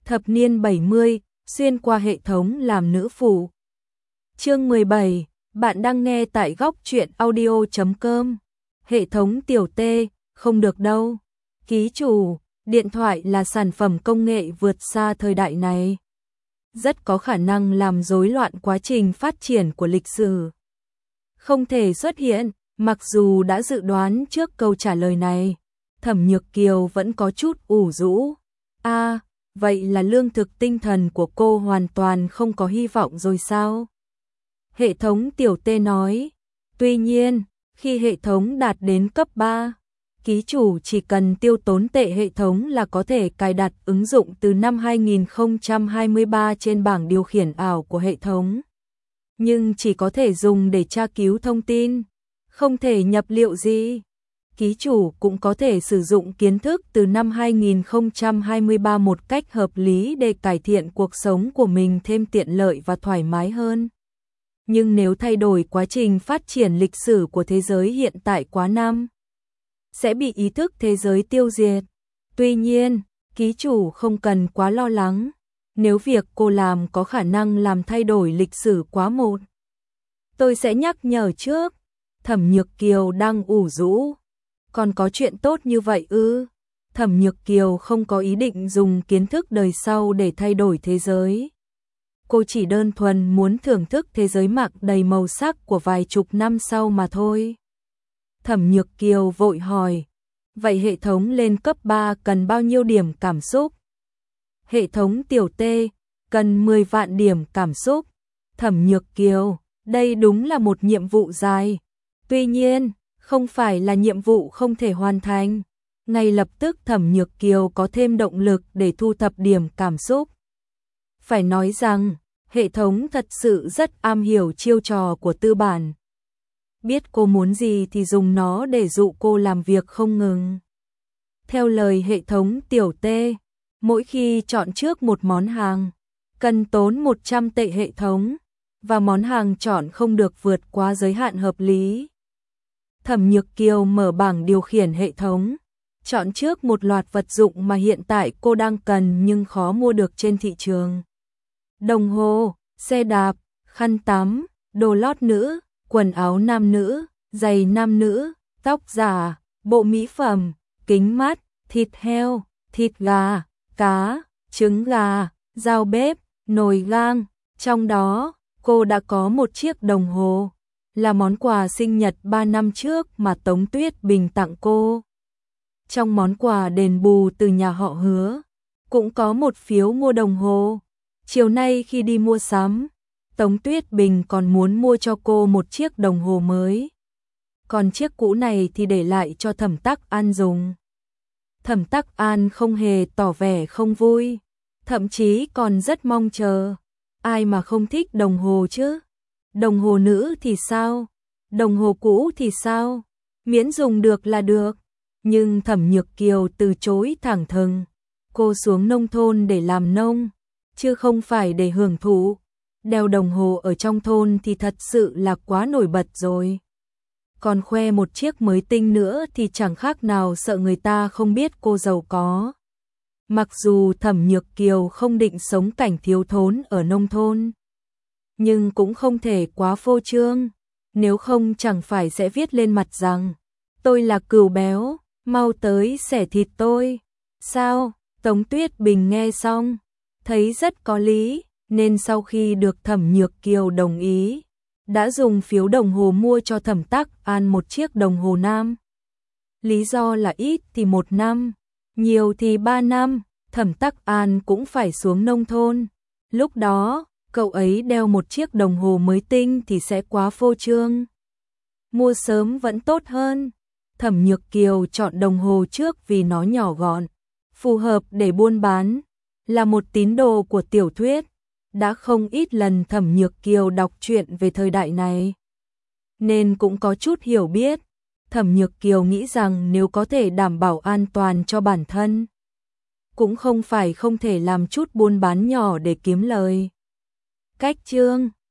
Thập niên 70, xuyên qua hệ thống làm nữ phụ. Chương 17, bạn đang nghe tại góc truyện audio.com. Hệ thống tiểu T, không được đâu. Ký chủ, điện thoại là sản phẩm công nghệ vượt xa thời đại này. Rất có khả năng làm rối loạn quá trình phát triển của lịch sử. Không thể xuất hiện, mặc dù đã dự đoán trước câu trả lời này. Thẩm Nhược Kiều vẫn có chút ủ rũ. Vậy là lương thực tinh thần của cô hoàn toàn không có hy vọng rồi sao? Hệ thống tiểu T nói. Tuy nhiên, khi hệ thống đạt đến cấp 3, ký chủ chỉ cần tiêu tốn tệ hệ thống là có thể cài đặt ứng dụng từ năm 2023 trên bảng điều khiển ảo của hệ thống. Nhưng chỉ có thể dùng để tra cứu thông tin, không thể nhập liệu gì. Ký chủ cũng có thể sử dụng kiến thức từ năm 2023 một cách hợp lý để cải thiện cuộc sống của mình thêm tiện lợi và thoải mái hơn. Nhưng nếu thay đổi quá trình phát triển lịch sử của thế giới hiện tại quá năm, sẽ bị ý thức thế giới tiêu diệt. Tuy nhiên, ký chủ không cần quá lo lắng, nếu việc cô làm có khả năng làm thay đổi lịch sử quá một. Tôi sẽ nhắc nhở trước. Thẩm Nhược Kiều đang ủ rũ. Còn có chuyện tốt như vậy ư? Thẩm Nhược Kiều không có ý định dùng kiến thức đời sau để thay đổi thế giới. Cô chỉ đơn thuần muốn thưởng thức thế giới mặc đầy màu sắc của vài chục năm sau mà thôi. Thẩm Nhược Kiều vội hỏi, vậy hệ thống lên cấp 3 cần bao nhiêu điểm cảm xúc? Hệ thống tiểu T cần 10 vạn điểm cảm xúc. Thẩm Nhược Kiều, đây đúng là một nhiệm vụ dài. Tuy nhiên, không phải là nhiệm vụ không thể hoàn thành. Ngay lập tức Thẩm Nhược Kiều có thêm động lực để thu thập điểm cảm xúc. Phải nói rằng, hệ thống thật sự rất am hiểu chiêu trò của tư bản. Biết cô muốn gì thì dùng nó để dụ cô làm việc không ngừng. Theo lời hệ thống tiểu T, mỗi khi chọn trước một món hàng, cần tốn 100 tệ hệ thống, và món hàng chọn không được vượt quá giới hạn hợp lý. Thẩm Nhược Kiều mở bảng điều khiển hệ thống, chọn trước một loạt vật dụng mà hiện tại cô đang cần nhưng khó mua được trên thị trường. Đồng hồ, xe đạp, khăn tắm, đồ lót nữ, quần áo nam nữ, giày nam nữ, tóc giả, bộ mỹ phẩm, kính mắt, thịt heo, thịt gà, cá, trứng gà, dao bếp, nồi gang. Trong đó, cô đã có một chiếc đồng hồ, là món quà sinh nhật 3 năm trước mà Tống Tuyết Bình tặng cô. Trong món quà đền bù từ nhà họ Hứa, cũng có một phiếu mua đồng hồ. Chiều nay khi đi mua sắm, Tống Tuyết Bình còn muốn mua cho cô một chiếc đồng hồ mới. Còn chiếc cũ này thì để lại cho Thẩm Tắc An dùng. Thẩm Tắc An không hề tỏ vẻ không vui, thậm chí còn rất mong chờ. Ai mà không thích đồng hồ chứ? Đồng hồ nữ thì sao? Đồng hồ cũ thì sao? Miễn dùng được là được. Nhưng Thẩm Nhược Kiều từ chối thẳng thừng. Cô xuống nông thôn để làm nông, chứ không phải để hưởng thụ. Đeo đồng hồ ở trong thôn thì thật sự là quá nổi bật rồi. Còn khoe một chiếc mới tinh nữa thì chẳng khác nào sợ người ta không biết cô giàu có. Mặc dù Thẩm Nhược Kiều không định sống cảnh thiếu thốn ở nông thôn, nhưng cũng không thể quá phô trương, nếu không chẳng phải sẽ viết lên mặt rằng tôi là cừu béo, mau tới xẻ thịt tôi. Sao? Tống Tuyết Bình nghe xong, thấy rất có lý, nên sau khi được Thẩm Nhược Kiều đồng ý, đã dùng phiếu đồng hồ mua cho Thẩm Tắc An một chiếc đồng hồ nam. Lý do là ít thì 1 năm, nhiều thì 3 năm, Thẩm Tắc An cũng phải xuống nông thôn. Lúc đó, cậu ấy đeo một chiếc đồng hồ mới tinh thì sẽ quá phô trương. Mua sớm vẫn tốt hơn. Thẩm Nhược Kiều chọn đồng hồ trước vì nó nhỏ gọn, phù hợp để buôn bán, là một tín đồ của tiểu thuyết. Đã không ít lần Thẩm Nhược Kiều đọc truyện về thời đại này, nên cũng có chút hiểu biết. Thẩm Nhược Kiều nghĩ rằng nếu có thể đảm bảo an toàn cho bản thân, cũng không phải không thể làm chút buôn bán nhỏ để kiếm lời. Cách chương